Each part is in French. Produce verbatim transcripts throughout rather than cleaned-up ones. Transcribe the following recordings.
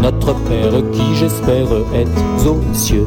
notre Père qui j'espère est aux cieux.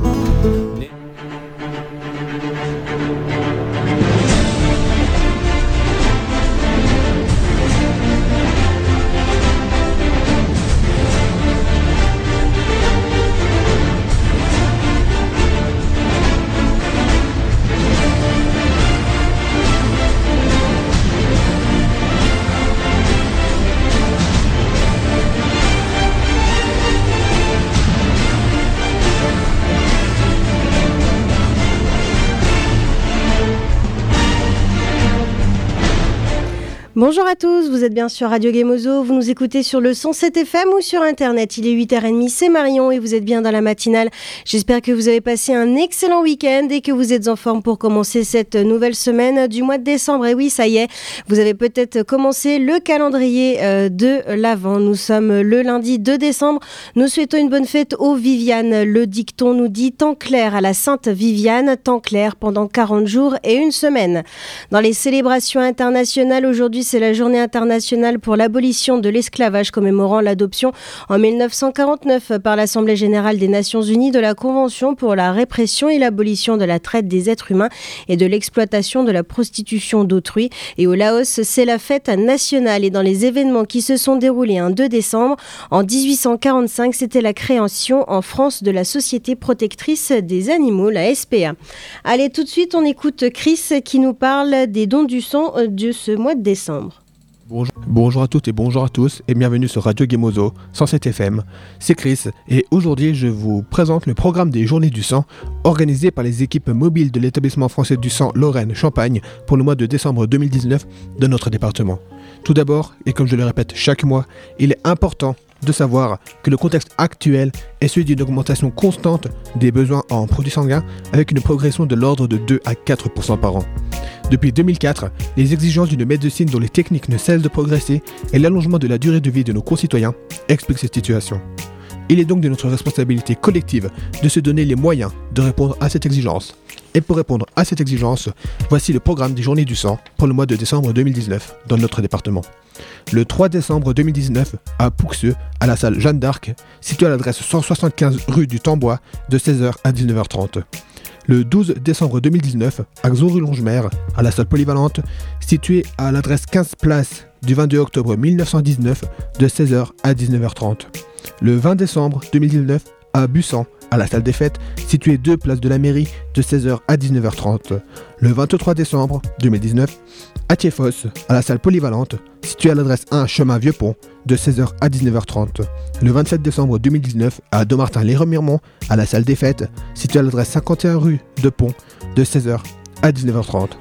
Bonjour à tous, vous êtes bien sur Radio Gemozo, vous nous écoutez sur le cent sept F M ou sur internet, il est huit heures trente, c'est Marion et vous êtes bien dans la matinale. J'espère que vous avez passé un excellent week-end et que vous êtes en forme pour commencer cette nouvelle semaine du mois de décembre. Et oui, ça y est, vous avez peut-être commencé le calendrier euh, de l'Avent. Nous sommes le lundi deux décembre, nous souhaitons une bonne fête aux Viviane. Le dicton nous dit temps clair à la Sainte Viviane, temps clair pendant quarante jours et une semaine. Dans les célébrations internationales, aujourd'hui c'est la journée internationale pour l'abolition de l'esclavage, commémorant l'adoption en dix-neuf cent quarante-neuf par l'Assemblée générale des Nations unies de la Convention pour la répression et l'abolition de la traite des êtres humains et de l'exploitation de la prostitution d'autrui. Et au Laos, c'est la fête nationale. Et dans les événements qui se sont déroulés un deux décembre, en dix-huit cent quarante-cinq, c'était la création en France de la Société protectrice des animaux, la S P A. Allez, tout de suite, on écoute Chris qui nous parle des dons du sang de ce mois de décembre. Bonjour. bonjour à toutes et bonjour à tous et bienvenue sur Radio Gemozo cent sept F M. C'est Chris et aujourd'hui je vous présente le programme des Journées du sang organisé par les équipes mobiles de l'établissement français du sang Lorraine-Champagne pour le mois de décembre deux mille dix-neuf de notre département. Tout d'abord, et comme je le répète chaque mois, il est important de savoir que le contexte actuel est celui d'une augmentation constante des besoins en produits sanguins avec une progression de l'ordre de deux à quatre pour cent par an. Depuis deux mille quatre, les exigences d'une médecine dont les techniques ne cessent de progresser et l'allongement de la durée de vie de nos concitoyens expliquent cette situation. Il est donc de notre responsabilité collective de se donner les moyens de répondre à cette exigence. Et pour répondre à cette exigence, voici le programme des Journées du sang pour le mois de décembre deux mille dix-neuf dans notre département. Le trois décembre deux mille dix-neuf, à Pouxeux, à la salle Jeanne d'Arc, située à l'adresse cent soixante-quinze rue du Tambois, de seize heures à dix-neuf heures trente. Le douze décembre deux mille dix-neuf, à Xon-rue-Longemer, à la salle polyvalente, située à l'adresse quinze place du vingt-deux octobre mille neuf cent dix-neuf, de seize heures à dix-neuf heures trente. Le vingt décembre deux mille dix-neuf, à Bussan, à la salle des fêtes, située deux place de la mairie, de seize heures à dix-neuf heures trente. Le vingt-trois décembre deux mille dix-neuf, à Thiéfosse, à la salle polyvalente, située à l'adresse un chemin Vieux-Pont, de seize heures à dix-neuf heures trente. Le vingt-sept décembre deux mille dix-neuf, à Dommartin-les-Remiremont, à la salle des fêtes, située à l'adresse cinquante et un rue de Pont, de seize heures à dix-neuf heures trente.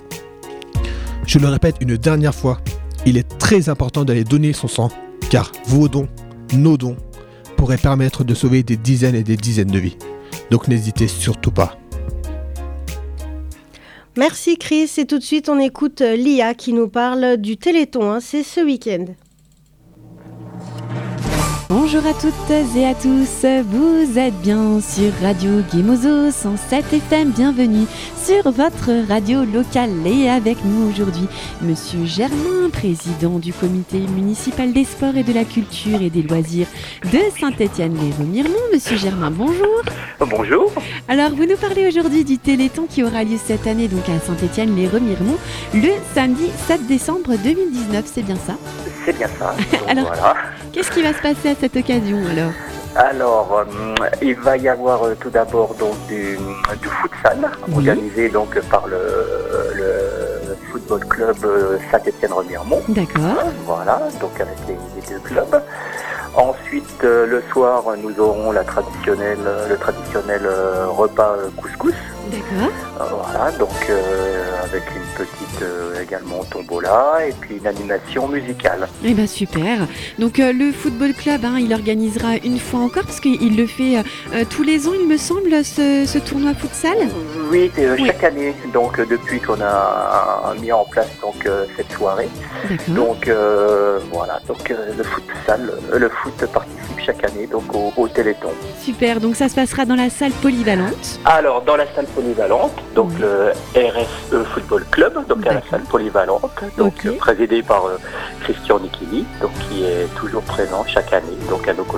Je le répète une dernière fois, il est très important d'aller donner son sang, car vos dons, nos dons, pourraient permettre de sauver des dizaines et des dizaines de vies. Donc n'hésitez surtout pas. Merci Chris, et tout de suite on écoute Lia qui nous parle du Téléthon, hein, c'est ce week-end. Bonjour à toutes et à tous, vous êtes bien sur Radio Gemozo cent sept F M, bienvenue sur votre radio locale. Et avec nous aujourd'hui, Monsieur Germain, président du comité municipal des sports et de la culture et des loisirs de Saint-Étienne-les-Remiremont. Monsieur Germain, bonjour. Bonjour. Alors, vous nous parlez aujourd'hui du Téléthon qui aura lieu cette année donc à Saint-Étienne-les-Remiremont le samedi sept décembre deux mille dix-neuf, c'est bien ça ? C'est bien ça. Donc, alors, voilà. Qu'est-ce qui va se passer à cette occasion alors ? Alors, euh, il va y avoir euh, tout d'abord donc du, du futsal, oui. organisé donc par le, le football club euh, Saint-Étienne-Remiremont. D'accord. Voilà, donc avec les, les deux clubs. Ensuite, euh, le soir, nous aurons la traditionnelle, le traditionnel euh, repas euh, couscous. D'accord. Euh, voilà, donc euh, avec une petite euh, également tombola et puis une animation musicale. Eh bien super. Donc euh, le football club, hein, il organisera une fois encore, parce qu'il le fait euh, tous les ans, il me semble, ce, ce tournoi futsal. Oui, euh, oui. chaque année, donc euh, depuis qu'on a mis en place donc euh, cette soirée. D'accord. Donc euh, voilà, donc euh, le futsal, euh, le foot participe chaque année donc au, au Téléthon. Super, donc ça se passera dans la salle polyvalente. Alors dans la salle polyvalente, donc oui. le R S E Football Club, donc D'accord. à la salle polyvalente, donc okay. euh, présidé par euh, Christian Nikini, donc qui est toujours présent chaque année, donc à nos côtés.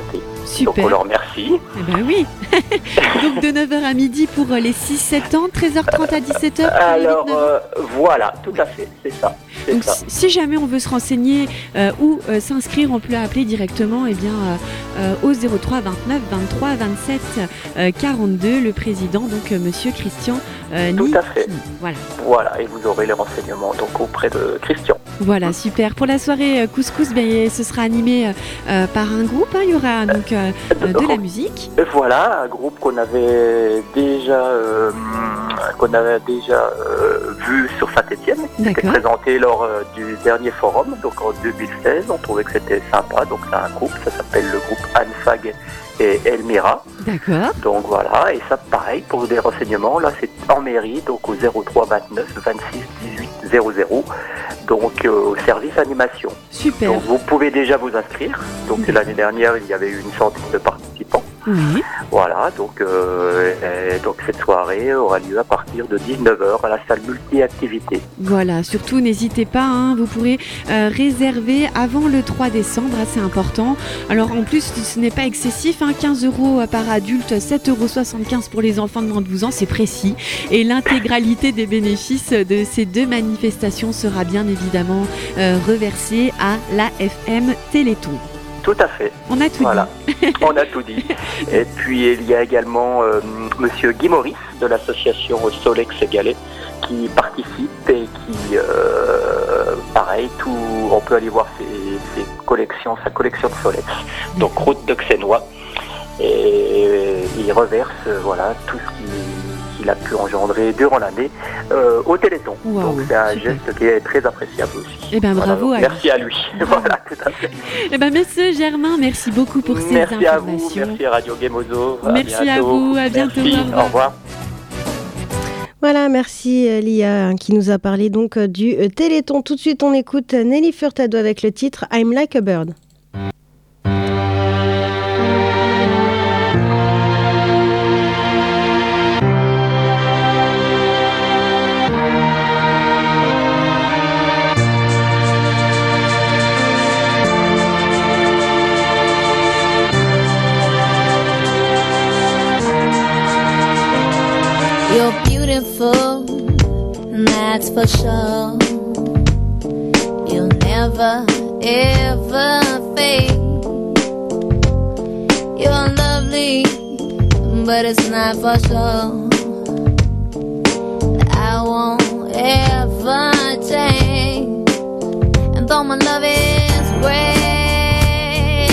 Super. Donc on leur remercie. Eh ben oui. Donc de neuf heures à midi pour les six sept ans, treize heures trente à dix-sept heures pour Alors les huit neuf ans. euh, voilà, tout à fait, c'est ça. C'est Donc ça. si si jamais on veut se renseigner euh, ou euh, s'inscrire, on peut appeler directement eh bien, euh, euh, au zéro trois vingt-neuf vingt-trois vingt-sept euh, quarante-deux, le président, donc euh, monsieur Christian euh, Tout à fait. Niki. Voilà. Voilà, et vous aurez les renseignements donc auprès de Christian. Voilà, super. Pour la soirée euh, couscous, ben, ce sera animé euh, euh, par un groupe. hein. Il y aura donc euh, euh, de la musique. Et voilà, un groupe qu'on avait déjà euh, qu'on avait déjà euh, vu sur Saint-Étienne, qui était D'accord. présenté lors euh, du dernier forum, donc en deux mille seize. On trouvait que c'était sympa, donc c'est un groupe, ça s'appelle le groupe Anfag et Elmira. D'accord. Donc voilà, et ça pareil pour des renseignements, là c'est en mairie, donc au zéro trois vingt-neuf vingt-six dix-huit zéro zéro, donc euh, au service animation. Super. Donc vous pouvez déjà vous inscrire, donc D'accord. l'année dernière il y avait eu une centaine de participants. Oui. Voilà, donc, euh, et donc cette soirée aura lieu à partir de dix-neuf heures à la salle multi-activité. Voilà, surtout n'hésitez pas, hein, vous pourrez euh, réserver avant le trois décembre, c'est important. Alors en plus, ce n'est pas excessif, hein, quinze euros par adulte, sept euros soixante-quinze pour les enfants de moins de douze ans, c'est précis. Et l'intégralité des bénéfices de ces deux manifestations sera bien évidemment euh, reversée à l'A F M Téléthon. Tout à fait. On a tout Voilà, dit. on a tout dit. Et puis il y a également euh, Monsieur Guy Maurice de l'association Solex Galais qui participe et qui, euh, pareil, tout, on peut aller voir ses, ses collections, sa collection de Solex. Donc route de Xénois. Et il reverse, euh, voilà, tout ce qui qu'il a pu engendrer durant l'année euh, au Téléthon. Wow, Donc c'est un super. geste qui est très appréciable aussi. Eh ben, bravo à lui. Merci à lui. Voilà, tout à fait. Eh ben, monsieur Germain, merci beaucoup pour ces Merci à vous, informations. merci à Radio Gemozo. À Merci à bientôt. vous, à bientôt, Merci, au revoir. au revoir. Voilà, merci euh, Lia hein, qui nous a parlé donc euh, du euh, Téléthon. Tout de suite, on écoute euh, Nelly Furtado avec le titre I'm Like a Bird. You're beautiful, and that's for sure. You'll never, ever fade. You're lovely, but it's not for sure. I won't ever change. And though my love is great,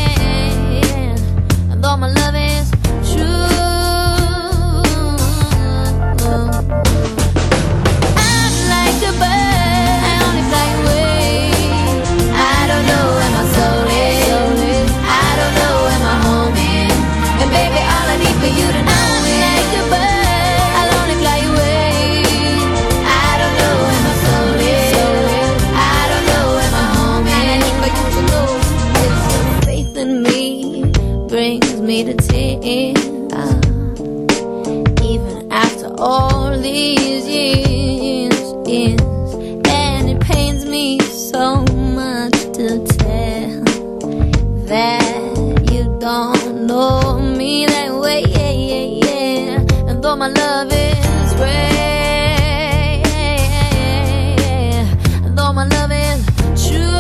and though my love is true, me to tears, uh, even after all these years, years, and it pains me so much to tell that you don't know me that way, yeah, yeah, yeah. And though my love is rare, and though my love is true,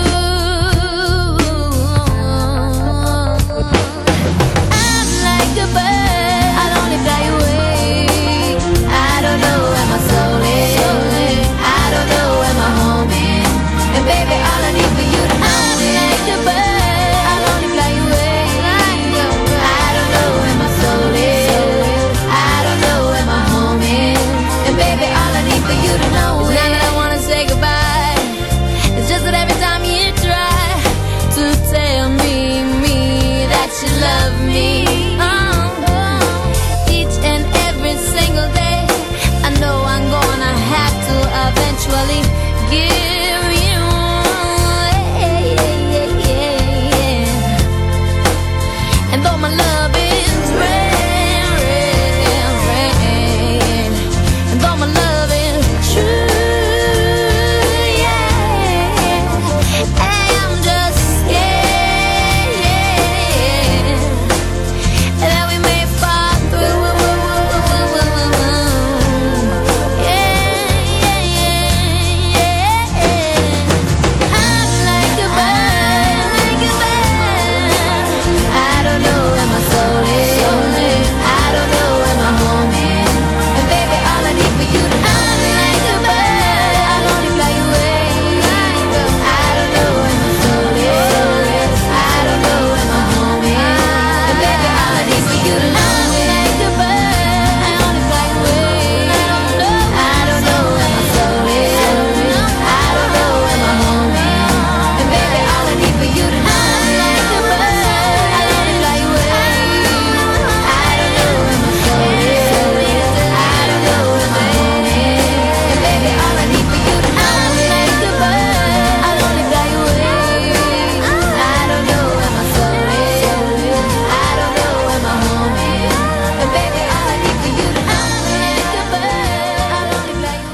I don't know where my soul is. I don't know where my home is. And baby,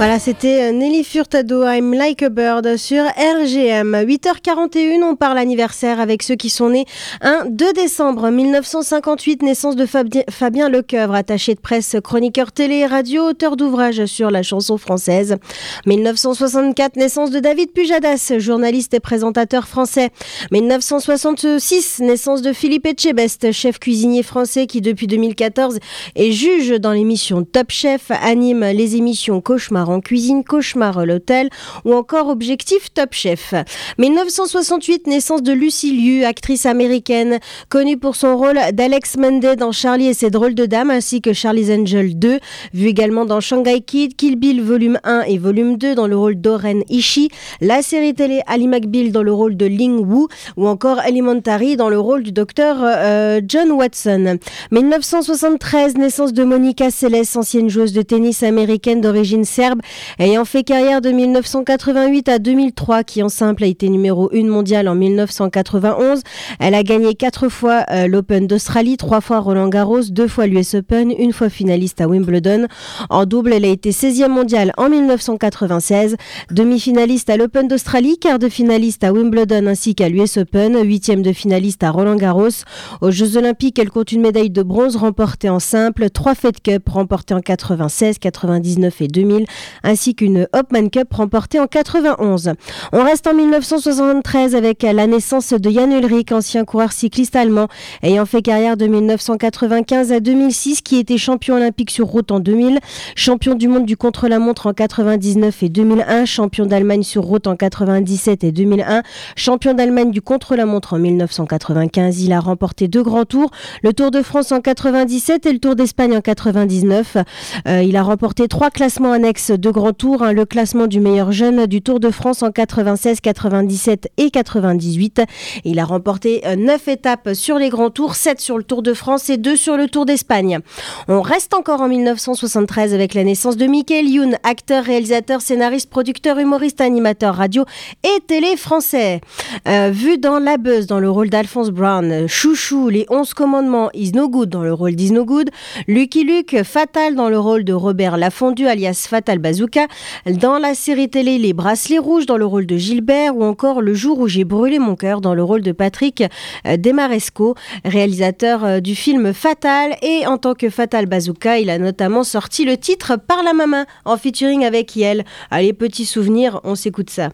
Voilà, c'était Nelly Furtado, I'm Like a Bird sur R G M. huit heures quarante et une, on parle anniversaire avec ceux qui sont nés un deux décembre mille neuf cent cinquante-huit, naissance de Fabi- Fabien Lecoeuvre, attaché de presse, chroniqueur télé et radio, auteur d'ouvrages sur la chanson française. mille neuf cent soixante-quatre, naissance de David Pujadas, journaliste et présentateur français. mille neuf cent soixante-six, naissance de Philippe Etchebest, chef cuisinier français qui depuis deux mille quatorze est juge dans l'émission Top Chef, anime les émissions Cauchemar en cuisine, Cauchemar à l'hôtel ou encore Objectif Top Chef. mille neuf cent soixante-huit, naissance de Lucy Liu, actrice américaine, connue pour son rôle d'Alex Munday dans Charlie et ses drôles de dames ainsi que Charlie's Angel deux, vue également dans Shanghai Kid, Kill Bill volume un et volume deux dans le rôle d'Oren Ishii, la série télé Ali McBeal dans le rôle de Ling Wu ou encore Elementary dans le rôle du docteur euh, John Watson. mille neuf cent soixante-treize, naissance de Monica Seles, ancienne joueuse de tennis américaine d'origine serbe, ayant fait carrière de mille neuf cent quatre-vingt-huit à deux mille trois, qui en simple a été numéro un mondial en mille neuf cent quatre-vingt-onze. Elle a gagné quatre fois euh, l'Open d'Australie, trois fois Roland Garros, deux fois l'U S Open, une fois finaliste à Wimbledon. En double, elle a été seizième mondiale en mille neuf cent quatre-vingt-seize, demi-finaliste à l'Open d'Australie, quart de finaliste à Wimbledon ainsi qu'à l'U S Open, huitième de finaliste à Roland Garros. Aux Jeux Olympiques, elle compte une médaille de bronze remportée en simple, trois Fed Cup remportées en quatre-vingt-seize, quatre-vingt-dix-neuf et deux mille, ainsi qu'une Hopman Cup remportée en quatre-vingt-onze. On reste en mille neuf cent soixante-treize avec la naissance de Jan Ullrich, ancien coureur cycliste allemand, ayant fait carrière de mille neuf cent quatre-vingt-quinze à deux mille six, qui était champion olympique sur route en deux mille, champion du monde du contre-la-montre en quatre-vingt-dix-neuf et deux mille un, champion d'Allemagne sur route en quatre-vingt-dix-sept et deux mille un, champion d'Allemagne du contre-la-montre en mille neuf cent quatre-vingt-quinze. Il a remporté deux grands tours, le Tour de France en quatre-vingt-dix-sept et le Tour d'Espagne en quatre-vingt-dix-neuf. Euh, il a remporté trois classements annexes de grands tours, hein, le classement du meilleur jeune du Tour de France en quatre-vingt-seize, quatre-vingt-dix-sept et quatre-vingt-dix-huit. Il a remporté euh, neuf étapes sur les grands tours, sept sur le Tour de France et deux sur le Tour d'Espagne. On reste encore en mille neuf cent soixante-treize avec la naissance de Michael Youn, acteur, réalisateur, scénariste, producteur, humoriste, animateur radio et télé français. Euh, vu dans La Buzz dans le rôle d'Alphonse Brown, Chouchou, Les onze commandements, Is No Good dans le rôle d'Is No Good, Lucky Luke, Fatal dans le rôle de Robert Lafondu alias Fatal Bazooka, dans la série télé Les Bracelets Rouges dans le rôle de Gilbert ou encore Le jour où j'ai brûlé mon cœur dans le rôle de Patrick euh, Desmaresco, réalisateur euh, du film Fatal, et en tant que Fatal Bazooka, il a notamment sorti le titre Par la maman en featuring avec Yel. Allez, petits souvenirs, on s'écoute ça.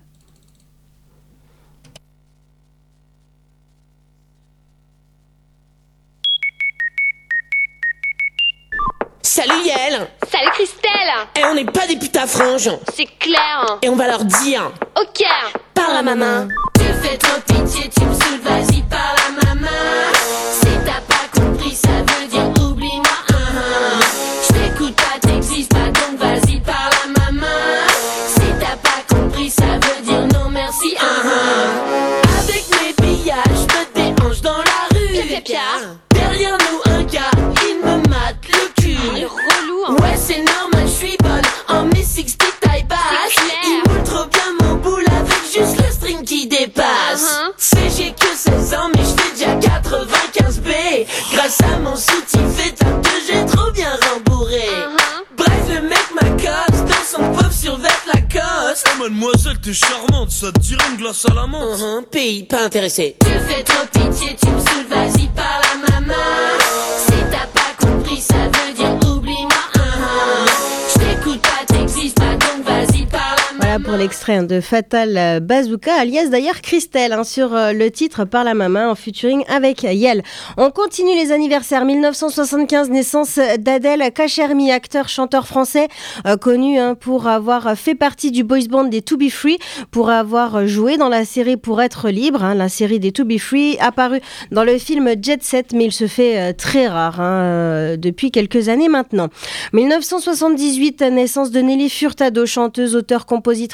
Salut Yael. Salut Christelle. Et on n'est pas des putains franges. C'est clair. Et on va leur dire. Ok. Par la maman. Tu fais trop pitié, tu me saoules, vas-y par la maman. Si t'as pas compris, ça veut dire oublie-moi. Uh-huh. Je t'écoute pas, t'existes pas, donc vas-y par la maman. Si t'as pas compris, ça veut dire non merci. Uh-huh. Avec mes pillages, je me déhanche dans la rue. Que fait Pierre? Derrière nous un gars, il me mate le cul. Il est relou, hein. Ouais, c'est normal, je suis bonne en mes soixante taille basse. Il moule trop bien mon boule avec juste le string qui dépasse. Uh-huh. C'est j'ai que seize ans, mais je fais déjà quatre-vingt-quinze B. Grâce à mon soutif étape deux, j'ai trop bien rembourré. Uh-huh. Bref, le mec m'accoste dans son pauvre survêt Lacoste. Oh mademoiselle, t'es charmante, ça te dirait une glace à la menthe. Uh-huh. Pays pas intéressé. Tu fais trop pitié, tu me saoules, vas-y par la maman. Si t'as pas compris, ça veut dire oublie-moi. Uh-huh. Je t'écoute pas, t'existes pas, donc vas-y par la maman. Voilà pour l'extrait hein, de Fatal Bazooka, alias d'ailleurs Christelle, hein, sur euh, le titre Par la maman en featuring avec Yel. On continue les anniversaires. mille neuf cent soixante-quinze, naissance d'Adel Kachermi, acteur, chanteur français, euh, connu hein, pour avoir fait partie du boys band des To Be Free, pour avoir joué dans la série Pour être libre, hein, la série des To Be Free, apparu dans le film Jet Set, mais il se fait euh, très rare hein, euh, depuis quelques années maintenant. mille neuf cent soixante-dix-huit, naissance de Nelly Furtado, chanteuse, auteure, compositrice,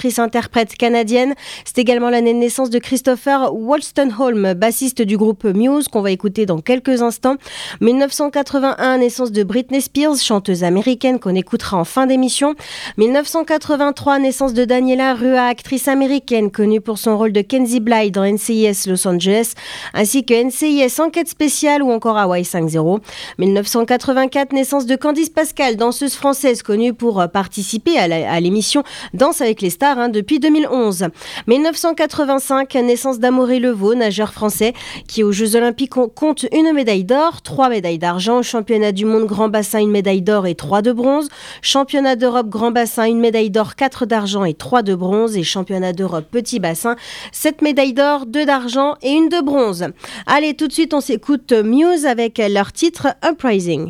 actrice-interprète canadienne. C'est également l'année de naissance de Christopher Wolstenholme, bassiste du groupe Muse, qu'on va écouter dans quelques instants. mille neuf cent quatre-vingt-un, naissance de Britney Spears, chanteuse américaine qu'on écoutera en fin d'émission. mille neuf cent quatre-vingt-trois, naissance de Daniela Rua, actrice américaine connue pour son rôle de Kenzie Blythe dans N C I S Los Angeles, ainsi que N C I S Enquête spéciale ou encore Hawaii cinq zéro. mille neuf cent quatre-vingt-quatre, naissance de Candice Pascal, danseuse française connue pour participer à, la, à l'émission Danse avec les stars hein, depuis deux mille onze. mille neuf cent quatre-vingt-cinq, naissance d'Amaury Levaux, nageur français, qui aux Jeux Olympiques compte une médaille d'or, trois médailles d'argent, championnat du monde grand bassin, une médaille d'or et trois de bronze, championnat d'Europe grand bassin, une médaille d'or, quatre d'argent et trois de bronze, et championnat d'Europe petit bassin, sept médailles d'or, deux d'argent et une de bronze. Allez, tout de suite, on s'écoute Muse avec leur titre Uprising.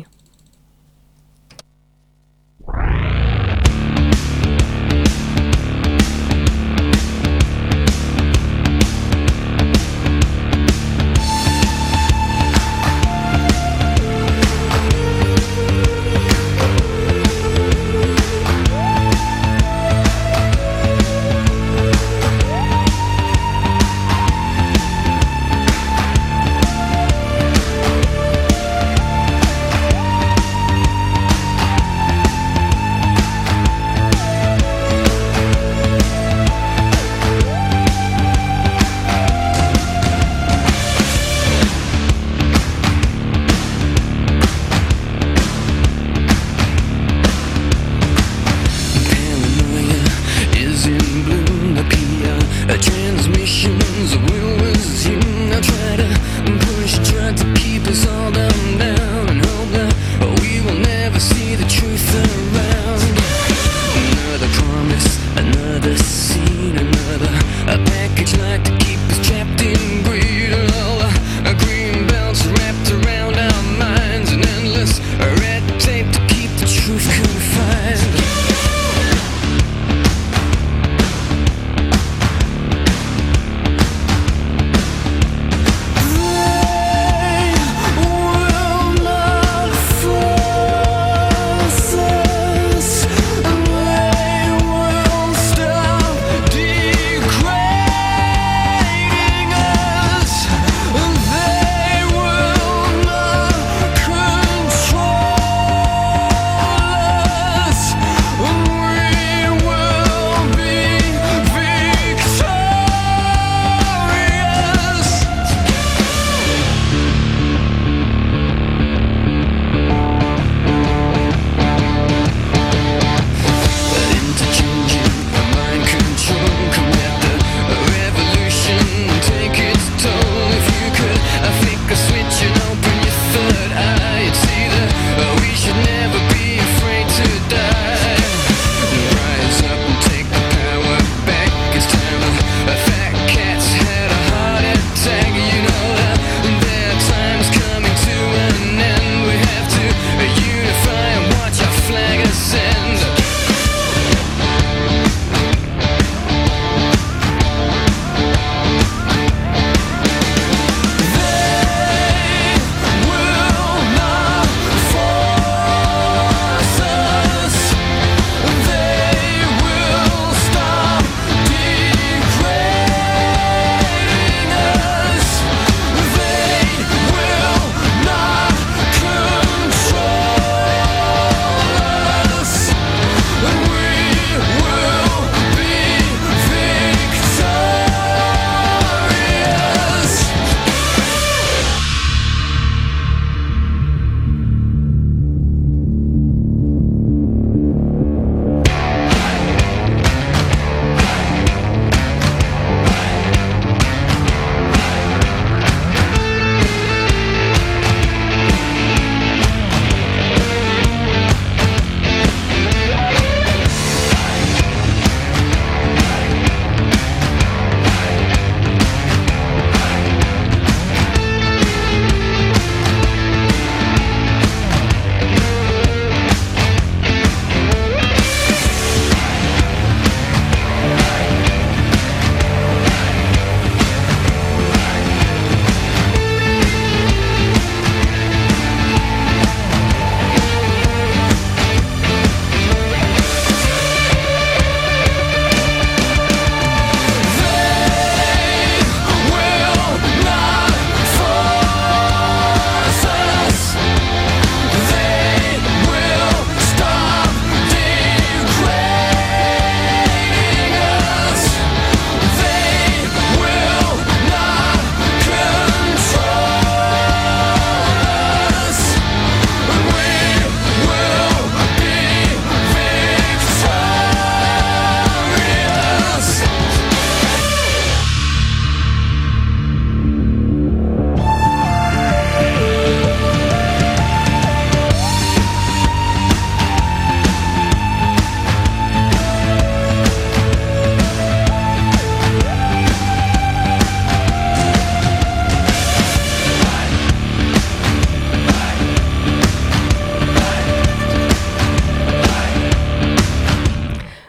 Uprising.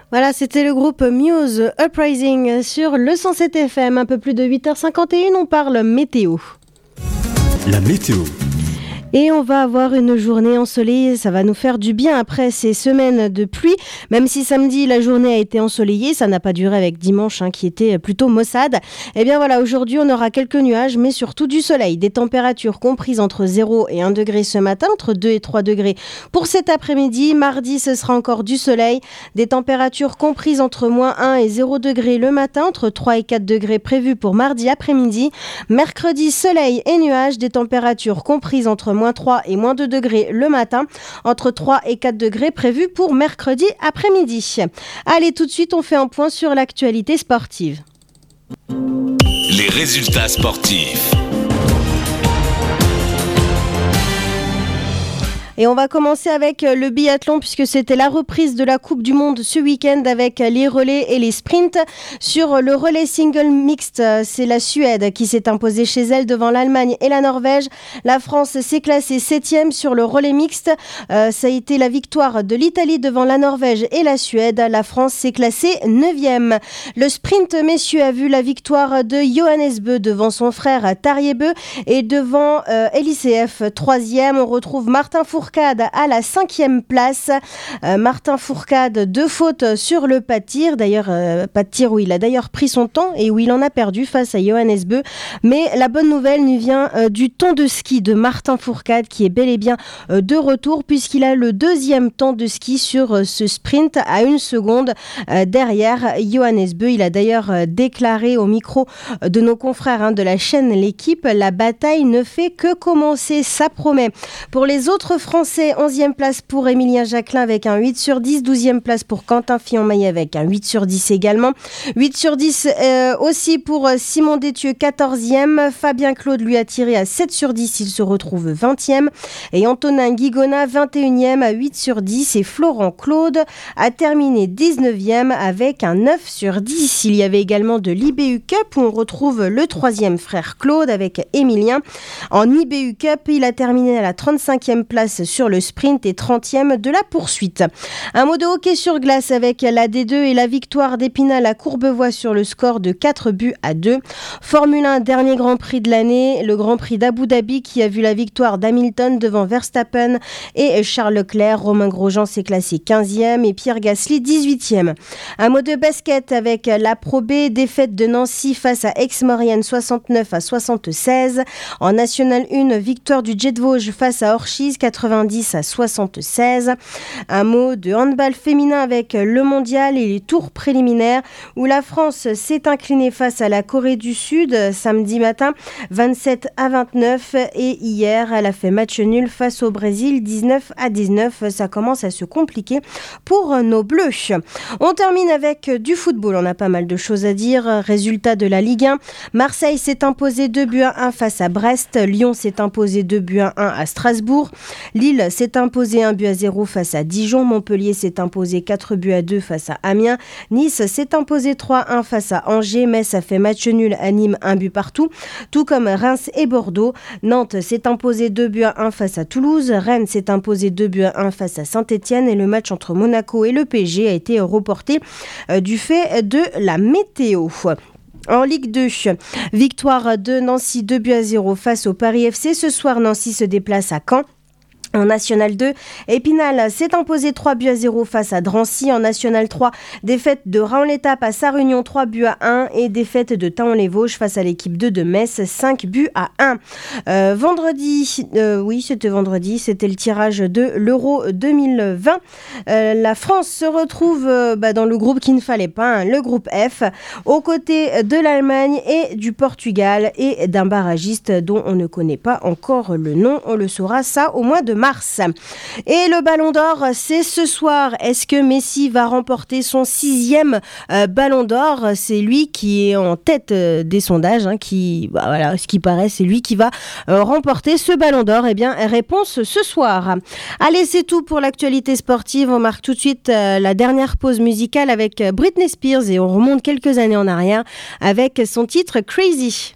Voilà, c'était le groupe Muse Uprising sur le cent sept F M. Un peu plus de huit heures cinquante et une, on parle météo. La météo. Et on va avoir une journée ensoleillée, ça va nous faire du bien après ces semaines de pluie. Même si samedi, la journée a été ensoleillée, ça n'a pas duré avec dimanche hein, qui était plutôt maussade. Et bien voilà, aujourd'hui, on aura quelques nuages, mais surtout du soleil. Des températures comprises entre zéro et un degré ce matin, entre deux et trois degrés pour cet après-midi. Mardi, ce sera encore du soleil. Des températures comprises entre moins un et zéro degré le matin, entre trois et quatre degrés prévus pour mardi après-midi. Mercredi, soleil et nuages, des températures comprises entre moins trois et moins deux degrés le matin, entre trois et quatre degrés prévus pour mercredi après-midi. Allez, tout de suite, on fait un point sur l'actualité sportive. Les résultats sportifs. Et on va commencer avec le biathlon puisque c'était la reprise de la Coupe du Monde ce week-end avec les relais et les sprints. Sur le relais single mixte, c'est la Suède qui s'est imposée chez elle devant l'Allemagne et la Norvège. La France s'est classée septième sur le relais mixte. Euh, ça a été la victoire de l'Italie devant la Norvège et la Suède. La France s'est classée neuvième. Le sprint messieurs a vu la victoire de Johannes Bö devant son frère Tarjei Bø et devant euh, L I C F troisième. On retrouve Martin Fourcade à la cinquième place. Euh, Martin Fourcade, deux fautes sur le pas de tir. D'ailleurs, euh, pas de tir où il a d'ailleurs pris son temps et où il en a perdu face à Johannes Bö. Mais la bonne nouvelle nous vient euh, du temps de ski de Martin Fourcade qui est bel et bien euh, de retour puisqu'il a le deuxième temps de ski sur euh, ce sprint à une seconde euh, derrière Johannes Bö. Il a d'ailleurs euh, déclaré au micro euh, de nos confrères hein, de la chaîne L'équipe, la bataille ne fait que commencer, ça promet. Pour les autres Français, onzième place pour Émilien Jacquelin avec un huit sur dix, douzième place pour Quentin Fillon-Maillet avec un huit sur dix également, huit sur dix euh, aussi pour Simon Détieux, quatorzième, Fabien Claude lui a tiré à sept sur dix, il se retrouve vingtième et Antonin Guigona vingt et unième à huit sur dix et Florent Claude a terminé dix-neuvième avec un neuf sur dix. Il y avait également de l'I B U Cup où on retrouve le troisième frère Claude avec Émilien. En I B U Cup, il a terminé à la trente-cinquième place sur le sprint et trentième de la poursuite. Un mot de hockey sur glace avec la D deux et la victoire d'Épinal à Courbevoie sur le score de quatre buts à deux. Formule un, dernier Grand Prix de l'année, le Grand Prix d'Abu Dhabi qui a vu la victoire d'Hamilton devant Verstappen et Charles Leclerc. Romain Grosjean s'est classé quinzième et Pierre Gasly dix-huitième. Un mot de basket avec la Pro B, défaite de Nancy face à Aix-Maurienne soixante-neuf à soixante-seize. En National un, victoire du Jet Vosges face à Orchies quatre-vingt-dix à soixante-seize. Un mot de handball féminin avec le mondial et les tours préliminaires où la France s'est inclinée face à la Corée du Sud samedi matin vingt-sept à vingt-neuf et hier elle a fait match nul face au Brésil dix-neuf à dix-neuf. Ça commence à se compliquer pour nos Bleus. On termine avec du football. On a pas mal de choses à dire. Résultat de la Ligue un. Marseille s'est imposé deux buts à un face à Brest. Lyon s'est imposé deux buts à un à Strasbourg. Lille s'est imposé un but à zéro face à Dijon. Montpellier s'est imposé quatre buts à deux face à Amiens. Nice s'est imposé trois à un face à Angers. Metz a fait match nul à Nîmes, un but partout. Tout comme Reims et Bordeaux. Nantes s'est imposé deux buts à un face à Toulouse. Rennes s'est imposé deux buts à un face à Saint-Etienne. Et le match entre Monaco et le P S G a été reporté euh, du fait de la météo. En Ligue deux, victoire de Nancy deux buts à zéro face au Paris F C. Ce soir, Nancy se déplace à Caen. En National deux, Épinal s'est imposé trois buts à zéro face à Drancy. En National trois, défaite de Raon-l'Étape à Sarre-Union trois buts à un et défaite de Thaon-les-Vosges face à l'équipe deux de Metz cinq buts à un. Euh, vendredi, euh, oui c'était vendredi, c'était le tirage de l'Euro deux mille vingt. Euh, la France se retrouve euh, bah, dans le groupe qu'il ne fallait pas, hein, le groupe F, aux côtés de l'Allemagne et du Portugal et d'un barragiste dont on ne connaît pas encore le nom. On le saura ça au mois de mars. Et le Ballon d'Or, c'est ce soir. Est-ce que Messi va remporter son sixième euh, Ballon d'Or? C'est lui qui est en tête euh, des sondages, hein, qui, bah, voilà, ce qui paraît, c'est lui qui va euh, remporter ce Ballon d'Or. Eh bien, réponse ce soir. Allez, c'est tout pour l'actualité sportive. On marque tout de suite euh, la dernière pause musicale avec Britney Spears et on remonte quelques années en arrière avec son titre Crazy.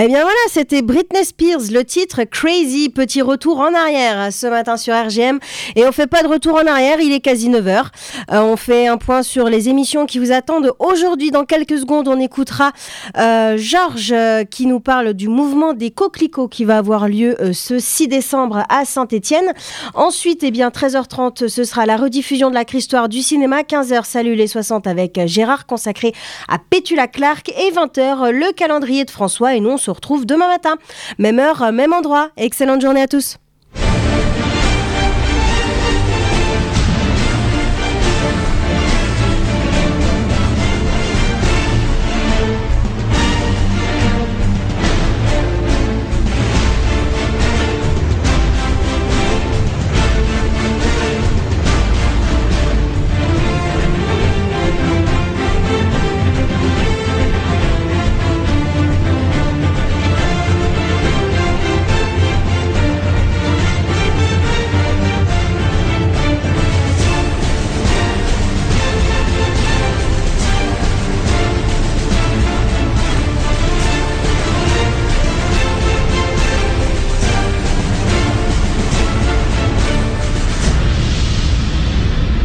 Eh bien voilà, c'était Britney Spears, le titre Crazy, petit retour en arrière ce matin sur R G M. Et on fait pas de retour en arrière, il est quasi neuf heures. Euh, on fait un point sur les émissions qui vous attendent aujourd'hui. Dans quelques secondes, on écoutera euh, Georges euh, qui nous parle du mouvement des coquelicots qui va avoir lieu euh, ce six décembre à Saint-Étienne. Ensuite, eh bien, treize heures trente, ce sera la rediffusion de la Christoire du cinéma. quinze heures, Salut les soixante avec Gérard consacré à Pétula Clark. Et vingt heures, le calendrier de François. Et nous, on se retrouve demain matin. Même heure, même endroit. Excellente journée à tous.